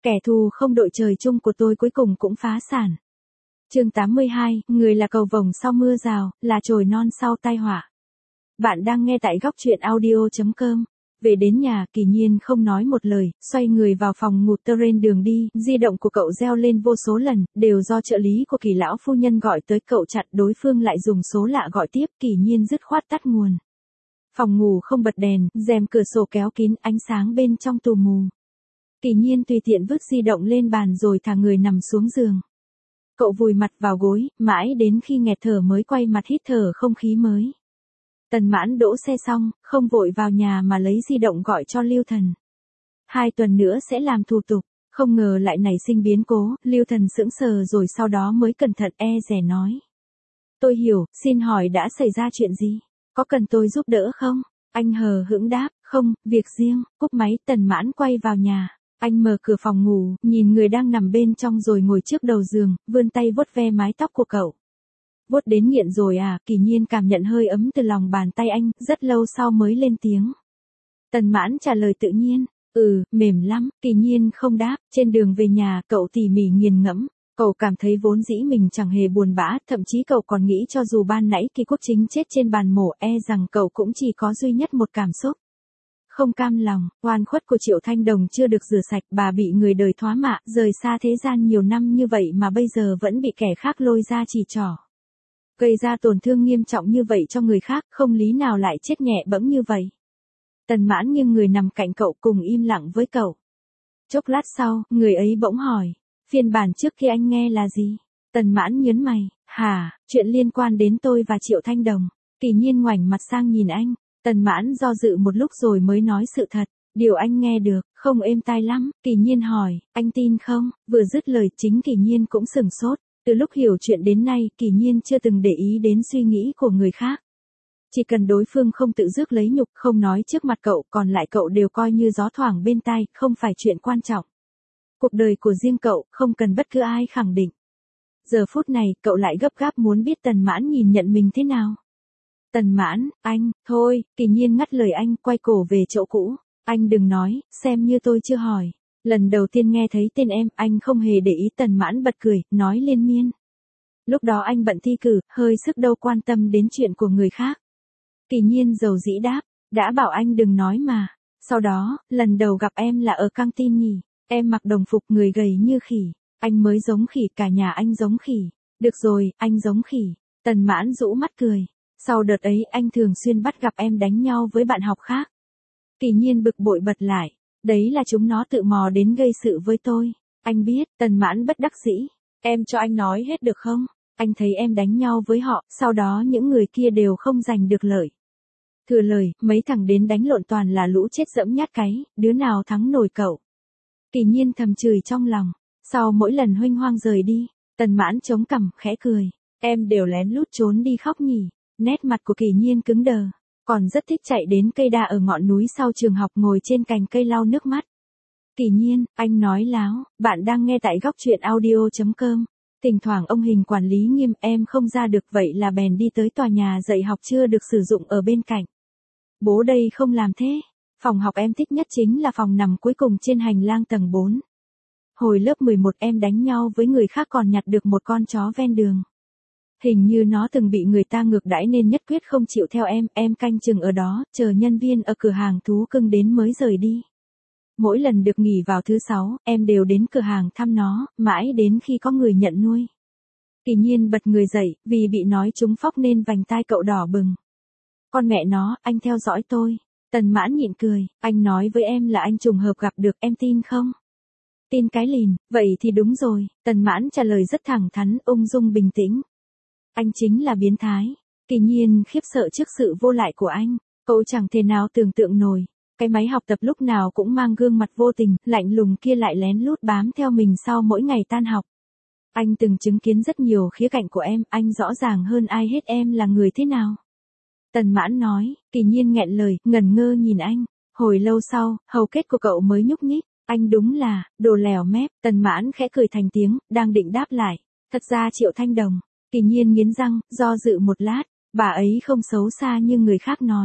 Kẻ thù không đội trời chung của tôi cuối cùng cũng phá sản. Chương 82, người là cầu vồng sau mưa rào, là chồi non sau tai họa. Bạn đang nghe tại góc truyện audio.com. Về đến nhà, Kỳ Nhiên không nói một lời, xoay người vào phòng ngủ. Trên đường đi, di động của cậu reo lên vô số lần, đều do trợ lý của Kỳ lão phu nhân gọi tới. Cậu chặn, đối phương lại dùng số lạ gọi tiếp. Kỳ Nhiên dứt khoát tắt nguồn. Phòng ngủ không bật đèn, rèm cửa sổ kéo kín, ánh sáng bên trong tù mù. Kỳ Nhiên tùy tiện vứt di động lên bàn rồi thả người nằm xuống giường. Cậu vùi mặt vào gối, mãi đến khi nghẹt thở mới quay mặt hít thở không khí mới. Tần Mãn đỗ xe xong, không vội vào nhà mà lấy di động gọi cho Lưu Thần. 2 tuần nữa sẽ làm thủ tục, không ngờ lại nảy sinh biến cố. Lưu Thần sững sờ rồi sau đó mới cẩn thận dè nói. Tôi hiểu, xin hỏi đã xảy ra chuyện gì? Có cần tôi giúp đỡ không? Anh hờ hững đáp, không, việc riêng. Cúp máy, Tần Mãn quay vào nhà. Anh mở cửa phòng ngủ, nhìn người đang nằm bên trong rồi ngồi trước đầu giường, vươn tay vuốt ve mái tóc của cậu. Vuốt đến nghiện rồi à? Kỳ Nhiên cảm nhận hơi ấm từ lòng bàn tay anh, rất lâu sau mới lên tiếng. Tần Mãn trả lời tự nhiên, mềm lắm. Kỳ Nhiên không đáp. Trên đường về nhà, cậu tỉ mỉ nghiền ngẫm. Cậu cảm thấy vốn dĩ mình chẳng hề buồn bã, thậm chí cậu còn nghĩ cho dù ban nãy Kỳ Quốc Chính chết trên bàn mổ, rằng cậu cũng chỉ có duy nhất một cảm xúc. Không cam lòng. Oan khuất của Triệu Thanh Đồng chưa được rửa sạch, bà bị người đời thoá mạ, rời xa thế gian nhiều năm như vậy mà bây giờ vẫn bị kẻ khác lôi ra chỉ trỏ. Gây ra tổn thương nghiêm trọng như vậy cho người khác, không lý nào lại chết nhẹ bẫng như vậy. Tần Mãn nghiêng người nằm cạnh cậu cùng im lặng với cậu. Chốc lát sau, người ấy bỗng hỏi, phiên bản trước khi anh nghe là gì? Tần Mãn nhớn mày, hả, chuyện liên quan đến tôi và Triệu Thanh Đồng. Kỳ Nhiên ngoảnh mặt sang nhìn anh. Tần Mãn do dự một lúc rồi mới nói sự thật. Điều anh nghe được, không êm tai lắm. Kỳ Nhiên hỏi, anh tin không? Vừa dứt lời chính Kỳ Nhiên cũng sửng sốt. Từ lúc hiểu chuyện đến nay, Kỳ Nhiên chưa từng để ý đến suy nghĩ của người khác. Chỉ cần đối phương không tự rước lấy nhục, không nói trước mặt cậu, còn lại cậu đều coi như gió thoảng bên tai, không phải chuyện quan trọng. Cuộc đời của riêng cậu, không cần bất cứ ai khẳng định. Giờ phút này, cậu lại gấp gáp muốn biết Tần Mãn nhìn nhận mình thế nào. Tần Mãn, anh, thôi. Kỳ Nhiên ngắt lời anh, quay cổ về chỗ cũ. Anh đừng nói, xem như tôi chưa hỏi. Lần đầu tiên nghe thấy tên em, anh không hề để ý. Tần Mãn bật cười, nói liên miên. Lúc đó anh bận thi cử, hơi sức đâu quan tâm đến chuyện của người khác. Kỳ Nhiên dầu dĩ đáp, đã bảo anh đừng nói mà. Sau đó, lần đầu gặp em là ở căng tin nhỉ. Em mặc đồng phục, người gầy như khỉ. Anh mới giống khỉ, cả nhà anh giống khỉ. Được rồi, anh giống khỉ. Tần Mãn rũ mắt cười. Sau đợt ấy anh thường xuyên bắt gặp em đánh nhau với bạn học khác. Kỳ Nhiên bực bội bật lại. Đấy là chúng nó tự mò đến gây sự với tôi. Anh biết. Tần Mãn bất đắc dĩ. Em cho anh nói hết được không? Anh thấy em đánh nhau với họ, sau đó những người kia đều không giành được lợi. Thừa lời, mấy thằng đến đánh lộn toàn là lũ chết dẫm nhát cái, đứa nào thắng nổi cậu. Kỳ Nhiên thầm chửi trong lòng. Sau mỗi lần huênh hoang rời đi, Tần Mãn chống cằm, khẽ cười. Em đều lén lút trốn đi khóc nhỉ. Nét mặt của Kỳ Nhiên cứng đờ. Còn rất thích chạy đến cây đa ở ngọn núi sau trường học, ngồi trên cành cây lau nước mắt. Kỳ Nhiên, anh nói láo. Bạn đang nghe tại góc truyện audio.com. Thỉnh thoảng ông Hình quản lý nghiêm, em không ra được, vậy là bèn đi tới tòa nhà dạy học chưa được sử dụng ở bên cạnh. Bố đây không làm thế. Phòng học em thích nhất chính là phòng nằm cuối cùng trên hành lang tầng 4. Hồi lớp 11 em đánh nhau với người khác còn nhặt được một con chó ven đường. Hình như nó từng bị người ta ngược đãi nên nhất quyết không chịu theo em canh chừng ở đó, chờ nhân viên ở cửa hàng thú cưng đến mới rời đi. Mỗi lần được nghỉ vào thứ 6, em đều đến cửa hàng thăm nó, mãi đến khi có người nhận nuôi. Kỳ Nhiên bật người dậy, vì bị nói trúng phóc nên vành tai cậu đỏ bừng. Con mẹ nó, anh theo dõi tôi. Tần Mãn nhịn cười, anh nói với em là anh trùng hợp gặp được, em tin không? Tin cái lìn, vậy thì đúng rồi. Tần Mãn trả lời rất thẳng thắn, ung dung bình tĩnh. Anh chính là biến thái. Kỳ Nhiên khiếp sợ trước sự vô lại của anh. Cậu chẳng thể nào tưởng tượng nổi. Cái máy học tập lúc nào cũng mang gương mặt vô tình, lạnh lùng kia lại lén lút bám theo mình sau mỗi ngày tan học. Anh từng chứng kiến rất nhiều khía cạnh của em, anh rõ ràng hơn ai hết em là người thế nào. Tần Mãn nói. Kỳ Nhiên nghẹn lời, ngẩn ngơ nhìn anh. Hồi lâu sau, hầu kết của cậu mới nhúc nhích. Anh đúng là, đồ lèo mép. Tần Mãn khẽ cười thành tiếng, đang định đáp lại. Thật ra Triệu Thanh Đồng. Kỳ Nhiên nghiến răng, do dự một lát. Bà ấy không xấu xa như người khác nói.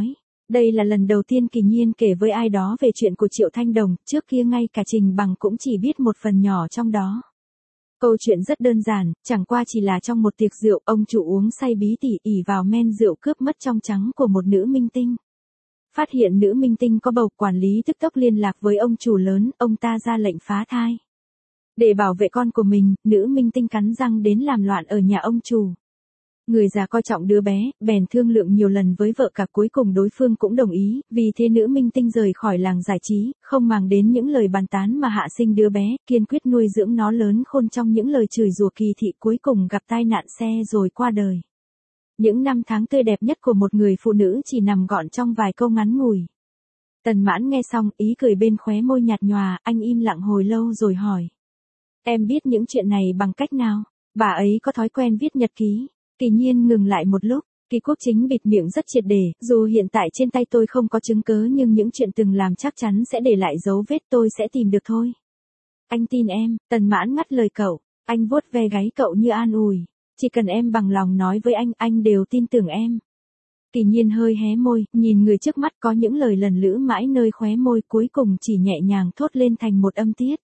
Đây là lần đầu tiên Kỳ Nhiên kể với ai đó về chuyện của Triệu Thanh Đồng, trước kia ngay cả Trình Bằng cũng chỉ biết một phần nhỏ trong đó. Câu chuyện rất đơn giản, chẳng qua chỉ là trong một tiệc rượu, ông chủ uống say bí tỉ ỉ vào men rượu cướp mất trong trắng của một nữ minh tinh. Phát hiện nữ minh tinh có bầu, quản lý tức tốc liên lạc với ông chủ lớn, ông ta ra lệnh phá thai. Để bảo vệ con của mình, nữ minh tinh cắn răng đến làm loạn ở nhà ông chủ. Người già coi trọng đứa bé, bèn thương lượng nhiều lần với vợ cả, cuối cùng đối phương cũng đồng ý, vì thế nữ minh tinh rời khỏi làng giải trí, không màng đến những lời bàn tán mà hạ sinh đứa bé, kiên quyết nuôi dưỡng nó lớn khôn trong những lời chửi rủa kỳ thị, cuối cùng gặp tai nạn xe rồi qua đời. Những năm tháng tươi đẹp nhất của một người phụ nữ chỉ nằm gọn trong vài câu ngắn ngủi. Tần Mãn nghe xong, ý cười bên khóe môi nhạt nhòa, anh im lặng hồi lâu rồi hỏi. Em biết những chuyện này bằng cách nào? Bà ấy có thói quen viết nhật ký. Kỳ Nhiên ngừng lại một lúc, Kỳ Quốc Chính bịt miệng rất triệt để, dù hiện tại trên tay tôi không có chứng cứ nhưng những chuyện từng làm chắc chắn sẽ để lại dấu vết, tôi sẽ tìm được thôi. Anh tin em, Tần Mãn ngắt lời cậu, anh vuốt ve gáy cậu như an ủi, chỉ cần em bằng lòng nói với anh đều tin tưởng em. Kỳ Nhiên hơi hé môi, nhìn người trước mắt, có những lời lần lữ mãi nơi khóe môi, cuối cùng chỉ nhẹ nhàng thốt lên thành một âm tiết.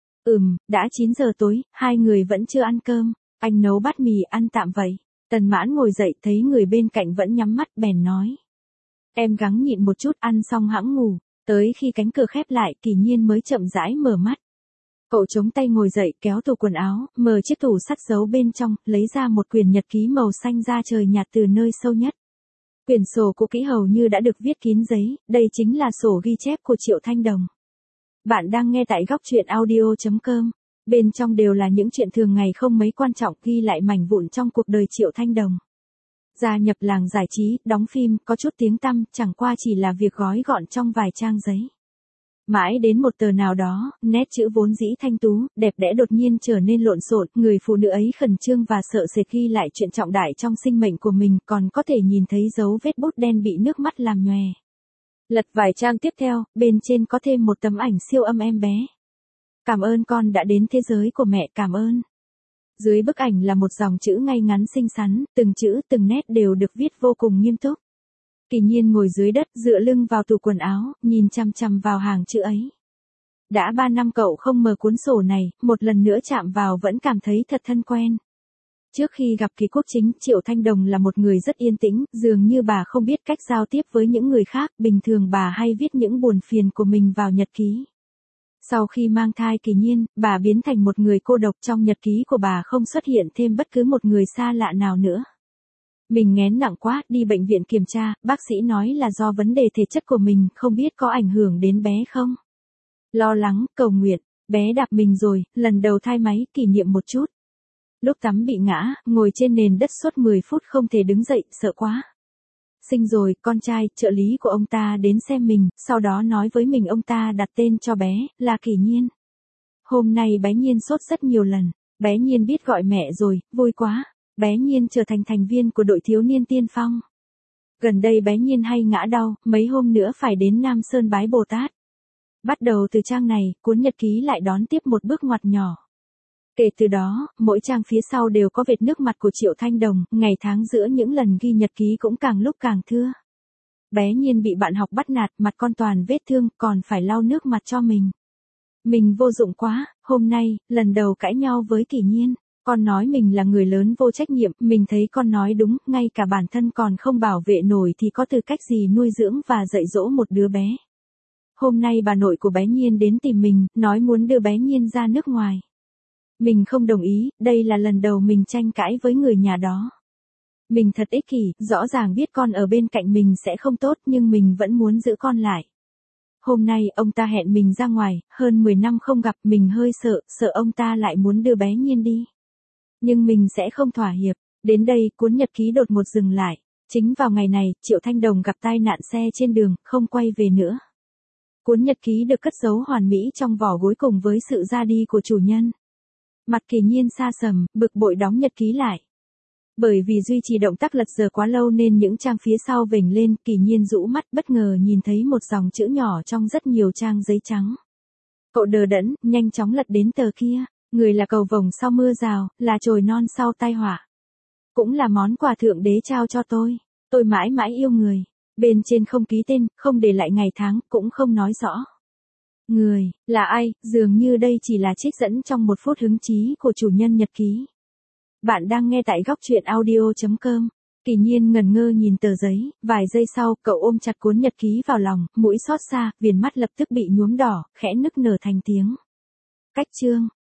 Đã 9 giờ tối, hai người vẫn chưa ăn cơm, anh nấu bát mì ăn tạm vậy. Tần Mãn ngồi dậy thấy người bên cạnh vẫn nhắm mắt, bèn nói. Em gắng nhịn một chút, ăn xong hẵng ngủ. Tới khi cánh cửa khép lại, Kỳ Nhiên mới chậm rãi mở mắt. Cậu chống tay ngồi dậy, kéo tủ quần áo, mở chiếc tủ sắt giấu bên trong, lấy ra một quyển nhật ký màu xanh da trời nhạt từ nơi sâu nhất. Quyển sổ cũ kỹ hầu như đã được viết kín giấy, đây chính là sổ ghi chép của Triệu Thanh Đồng. Bạn đang nghe tại góc truyện audio.com. Bên trong đều là những chuyện thường ngày không mấy quan trọng, ghi lại mảnh vụn trong cuộc đời Triệu Thanh Đồng. Gia nhập làng giải trí, đóng phim, có chút tiếng tăm, chẳng qua chỉ là việc gói gọn trong vài trang giấy. Mãi đến một tờ nào đó, nét chữ vốn dĩ thanh tú, đẹp đẽ đột nhiên trở nên lộn xộn, người phụ nữ ấy khẩn trương và sợ sệt ghi lại chuyện trọng đại trong sinh mệnh của mình, còn có thể nhìn thấy dấu vết bút đen bị nước mắt làm nhòe. Lật vài trang tiếp theo, bên trên có thêm một tấm ảnh siêu âm em bé. Cảm ơn con đã đến thế giới của mẹ, cảm ơn. Dưới bức ảnh là một dòng chữ ngay ngắn xinh xắn, từng chữ từng nét đều được viết vô cùng nghiêm túc. Kỳ Nhiên ngồi dưới đất, dựa lưng vào tủ quần áo, nhìn chằm chằm vào hàng chữ ấy. Đã 3 năm cậu không mở cuốn sổ này, một lần nữa chạm vào vẫn cảm thấy thật thân quen. Trước khi gặp Kỳ Quốc Chính, Triệu Thanh Đồng là một người rất yên tĩnh, dường như bà không biết cách giao tiếp với những người khác, bình thường bà hay viết những buồn phiền của mình vào nhật ký. Sau khi mang thai Kỳ Nhiên, bà biến thành một người cô độc, trong nhật ký của bà không xuất hiện thêm bất cứ một người xa lạ nào nữa. Mình nghén nặng quá, đi bệnh viện kiểm tra, bác sĩ nói là do vấn đề thể chất của mình, không biết có ảnh hưởng đến bé không. Lo lắng, cầu nguyện, bé đạp mình rồi, lần đầu thai máy, kỷ niệm một chút. Lúc tắm bị ngã, ngồi trên nền đất suốt 10 phút không thể đứng dậy, sợ quá. Sinh rồi, con trai, trợ lý của ông ta đến xem mình, sau đó nói với mình ông ta đặt tên cho bé, là Kỳ Nhiên. Hôm nay bé Nhiên sốt rất nhiều lần, bé Nhiên biết gọi mẹ rồi, vui quá. Bé Nhiên trở thành thành viên của đội thiếu niên tiên phong. Gần đây bé Nhiên hay ngã đau, mấy hôm nữa phải đến Nam Sơn bái Bồ Tát. Bắt đầu từ trang này, cuốn nhật ký lại đón tiếp một bước ngoặt nhỏ. Kể từ đó, mỗi trang phía sau đều có vệt nước mặt của Triệu Thanh Đồng, ngày tháng giữa những lần ghi nhật ký cũng càng lúc càng thưa. Bé Nhiên bị bạn học bắt nạt, mặt con toàn vết thương, còn phải lau nước mặt cho mình. Mình vô dụng quá, hôm nay, lần đầu cãi nhau với Kỳ Nhiên. Con nói mình là người lớn vô trách nhiệm, mình thấy con nói đúng, ngay cả bản thân còn không bảo vệ nổi thì có tư cách gì nuôi dưỡng và dạy dỗ một đứa bé. Hôm nay bà nội của bé Nhiên đến tìm mình, nói muốn đưa bé Nhiên ra nước ngoài. Mình không đồng ý, đây là lần đầu mình tranh cãi với người nhà đó. Mình thật ích kỷ, rõ ràng biết con ở bên cạnh mình sẽ không tốt nhưng mình vẫn muốn giữ con lại. Hôm nay ông ta hẹn mình ra ngoài, hơn 10 năm không gặp, mình hơi sợ ông ta lại muốn đưa bé Nhiên đi. Nhưng mình sẽ không thỏa hiệp. Đến đây, cuốn nhật ký đột ngột dừng lại. Chính vào ngày này, Triệu Thanh Đồng gặp tai nạn xe trên đường, không quay về nữa. Cuốn nhật ký được cất giấu hoàn mỹ trong vỏ gối cùng với sự ra đi của chủ nhân. Mặt Kỳ Nhiên xa sầm, bực bội đóng nhật ký lại. Bởi vì duy trì động tác lật dở quá lâu nên những trang phía sau vểnh lên, Kỳ Nhiên rũ mắt bất ngờ nhìn thấy một dòng chữ nhỏ trong rất nhiều trang giấy trắng. Cậu đờ đẫn, nhanh chóng lật đến tờ kia. Người là cầu vồng sau mưa rào, là chồi non sau tai họa. Cũng là món quà thượng đế trao cho tôi mãi mãi yêu người. Bên trên không ký tên, không để lại ngày tháng, cũng không nói rõ. Người, là ai, dường như đây chỉ là trích dẫn trong 1 phút hứng chí của chủ nhân nhật ký. Bạn đang nghe tại góc truyện audio.com. Kỳ Nhiên ngẩn ngơ nhìn tờ giấy, vài giây sau, cậu ôm chặt cuốn nhật ký vào lòng, mũi xót xa, viền mắt lập tức bị nhuốm đỏ, khẽ nức nở thành tiếng. Cách chương.